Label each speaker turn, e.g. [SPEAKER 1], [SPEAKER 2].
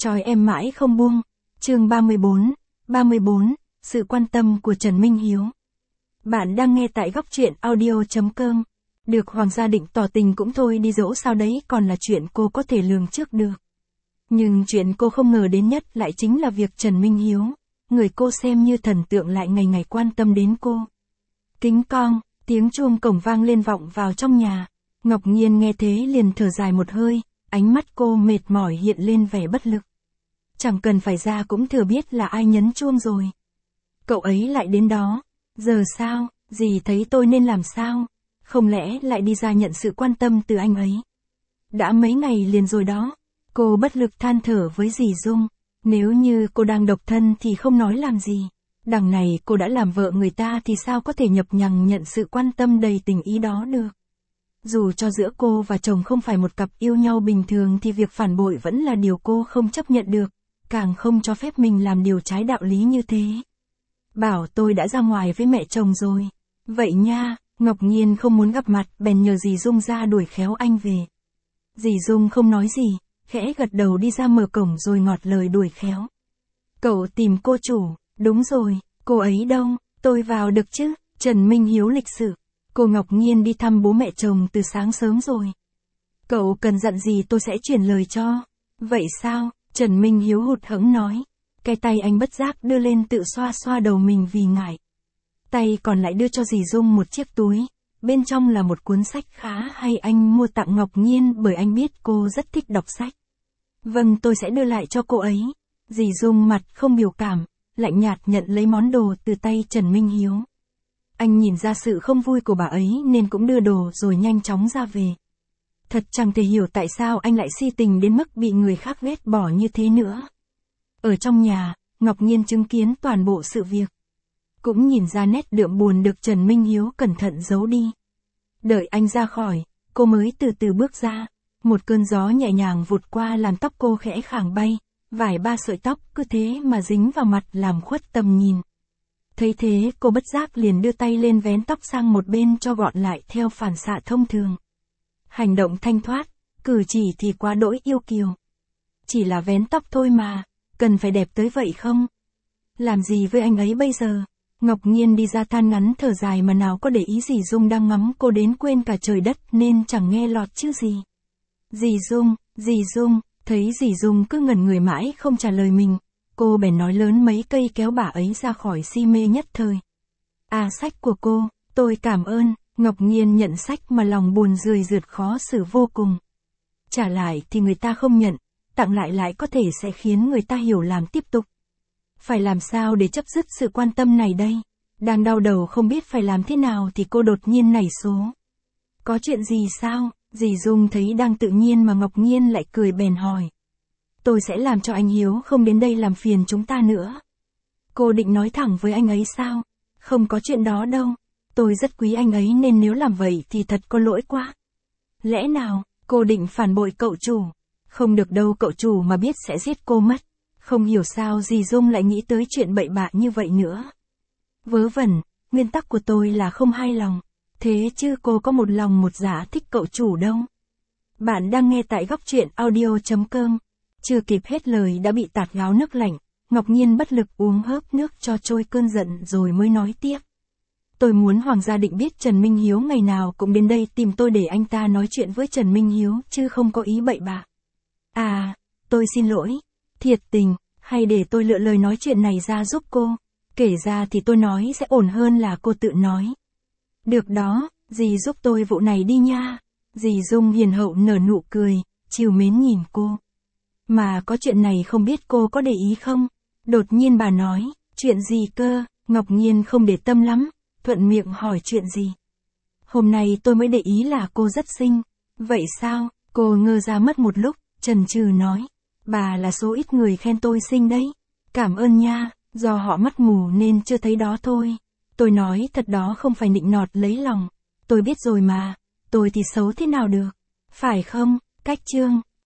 [SPEAKER 1] trói em mãi không buông. Chương 34, sự quan tâm của Trần Minh Hiếu. Bạn đang nghe tại góc truyện audio.com. Được Hoàng gia định tỏ tình cũng thôi đi dỗ sao đấy còn là chuyện cô có thể lường trước được. Nhưng chuyện cô không ngờ đến nhất lại chính là việc Trần Minh Hiếu, người cô xem như thần tượng lại ngày ngày quan tâm đến cô. Kính cong, tiếng chuông cổng vang lên vọng vào trong nhà. Ngọc Nhiên nghe thế liền thở dài một hơi, ánh mắt cô mệt mỏi hiện lên vẻ bất lực. Chẳng cần phải ra cũng thừa biết là ai nhấn chuông rồi. Cậu ấy lại đến đó. Giờ sao, dì thấy tôi nên làm sao? Không lẽ lại đi ra nhận sự quan tâm từ anh ấy? Đã mấy ngày liền rồi đó. Cô bất lực than thở với dì Dung. Nếu như cô đang độc thân thì không nói làm gì. Đằng này cô đã làm vợ người ta thì sao có thể nhập nhằng nhận sự quan tâm đầy tình ý đó được. Dù cho giữa cô và chồng không phải một cặp yêu nhau bình thường thì việc phản bội vẫn là điều cô không chấp nhận được, càng không cho phép mình làm điều trái đạo lý như thế. Bảo tôi đã ra ngoài với mẹ chồng rồi. Vậy nha, Ngọc Nhiên không muốn gặp mặt bèn nhờ dì Dung ra đuổi khéo anh về. Dì Dung không nói gì, khẽ gật đầu đi ra mở cổng rồi ngọt lời đuổi khéo. Cậu tìm cô chủ, đúng rồi, cô ấy đâu, tôi vào được chứ? Trần Minh Hiếu lịch sự. Cô Ngọc Nhiên đi thăm bố mẹ chồng từ sáng sớm rồi. Cậu cần dặn gì tôi sẽ chuyển lời cho. Vậy sao? Trần Minh Hiếu hụt hẫng nói. Cái tay anh bất giác đưa lên tự xoa xoa đầu mình vì ngại. Tay còn lại đưa cho dì Dung một chiếc túi. Bên trong là một cuốn sách khá hay anh mua tặng Ngọc Nhiên bởi anh biết cô rất thích đọc sách. Vâng, tôi sẽ đưa lại cho cô ấy. Dì Dung mặt không biểu cảm, lạnh nhạt nhận lấy món đồ từ tay Trần Minh Hiếu. Anh nhìn ra sự không vui của bà ấy nên cũng đưa đồ rồi nhanh chóng ra về. Thật chẳng thể hiểu tại sao anh lại si tình đến mức bị người khác ghét bỏ như thế nữa. Ở trong nhà, Ngọc Nhiên chứng kiến toàn bộ sự việc. Cũng nhìn ra nét đượm buồn được Trần Minh Hiếu cẩn thận giấu đi. Đợi anh ra khỏi, cô mới từ từ bước ra. Một cơn gió nhẹ nhàng vụt qua làm tóc cô khẽ khàng bay, vài ba sợi tóc cứ thế mà dính vào mặt làm khuất tầm nhìn. Thấy thế cô bất giác liền đưa tay lên vén tóc sang một bên cho gọn lại theo phản xạ thông thường. Hành động thanh thoát, cử chỉ thì quá đỗi yêu kiều. Chỉ là vén tóc thôi mà, cần phải đẹp tới vậy không? Làm gì với anh ấy bây giờ? Ngọc Nhiên đi ra than ngắn thở dài mà nào có để ý dì Dung đang ngắm cô đến quên cả trời đất nên chẳng nghe lọt chứ gì. Dì Dung, thấy dì Dung cứ ngẩn người mãi không trả lời mình. Cô bèn nói lớn mấy cây kéo bà ấy ra khỏi si mê nhất thời. À, sách của cô, tôi cảm ơn. Ngọc Nhiên nhận sách mà lòng buồn rười rượi khó xử vô cùng. Trả lại thì người ta không nhận, tặng lại có thể sẽ khiến người ta hiểu lầm tiếp tục. Phải làm sao để chấm dứt sự quan tâm này đây? Đang đau đầu không biết phải làm thế nào thì cô đột nhiên nảy số. Có chuyện gì sao? Dì Dung thấy đang tự nhiên mà Ngọc Nhiên lại cười bèn hỏi. Tôi sẽ làm cho anh Hiếu không đến đây làm phiền chúng ta nữa. Cô định nói thẳng với anh ấy sao? Không có chuyện đó đâu. Tôi rất quý anh ấy nên nếu làm vậy thì thật có lỗi quá. Lẽ nào, cô định phản bội cậu chủ? Không được đâu, cậu chủ mà biết sẽ giết cô mất. Không hiểu sao dì Dung lại nghĩ tới chuyện bậy bạ như vậy nữa. Vớ vẩn, nguyên tắc của tôi là không hai lòng. Thế chứ cô có một lòng một dạ thích cậu chủ đâu. Bạn đang nghe tại góc truyện audio.com. Chưa kịp hết lời đã bị tạt gáo nước lạnh, Ngọc Nhiên bất lực uống hớp nước cho trôi cơn giận rồi mới nói tiếp. Tôi muốn Hoàng gia định biết Trần Minh Hiếu ngày nào cũng đến đây tìm tôi để anh ta nói chuyện với Trần Minh Hiếu chứ không có ý bậy bạ. À, tôi xin lỗi, thiệt tình, hay để tôi lựa lời nói chuyện này ra giúp cô. Kể ra thì tôi nói sẽ ổn hơn là cô tự nói. Được đó, dì giúp tôi vụ này đi nha. Dì Dung hiền hậu nở nụ cười, trìu mến nhìn cô. Mà có chuyện này không biết cô có để ý không? Đột nhiên bà nói, chuyện gì cơ? Ngọc Nhiên không để tâm lắm, thuận miệng hỏi chuyện gì. Hôm nay tôi mới để ý là cô rất xinh. Vậy sao? Cô ngơ ra mất một lúc, chần chừ nói. Bà là số ít người khen tôi xinh đấy. Cảm ơn nha, do họ mắt mù nên chưa thấy đó thôi. Tôi nói thật đó không phải nịnh nọt lấy lòng. Tôi biết rồi mà, tôi thì xấu thế nào được. Phải không, Cách Chương?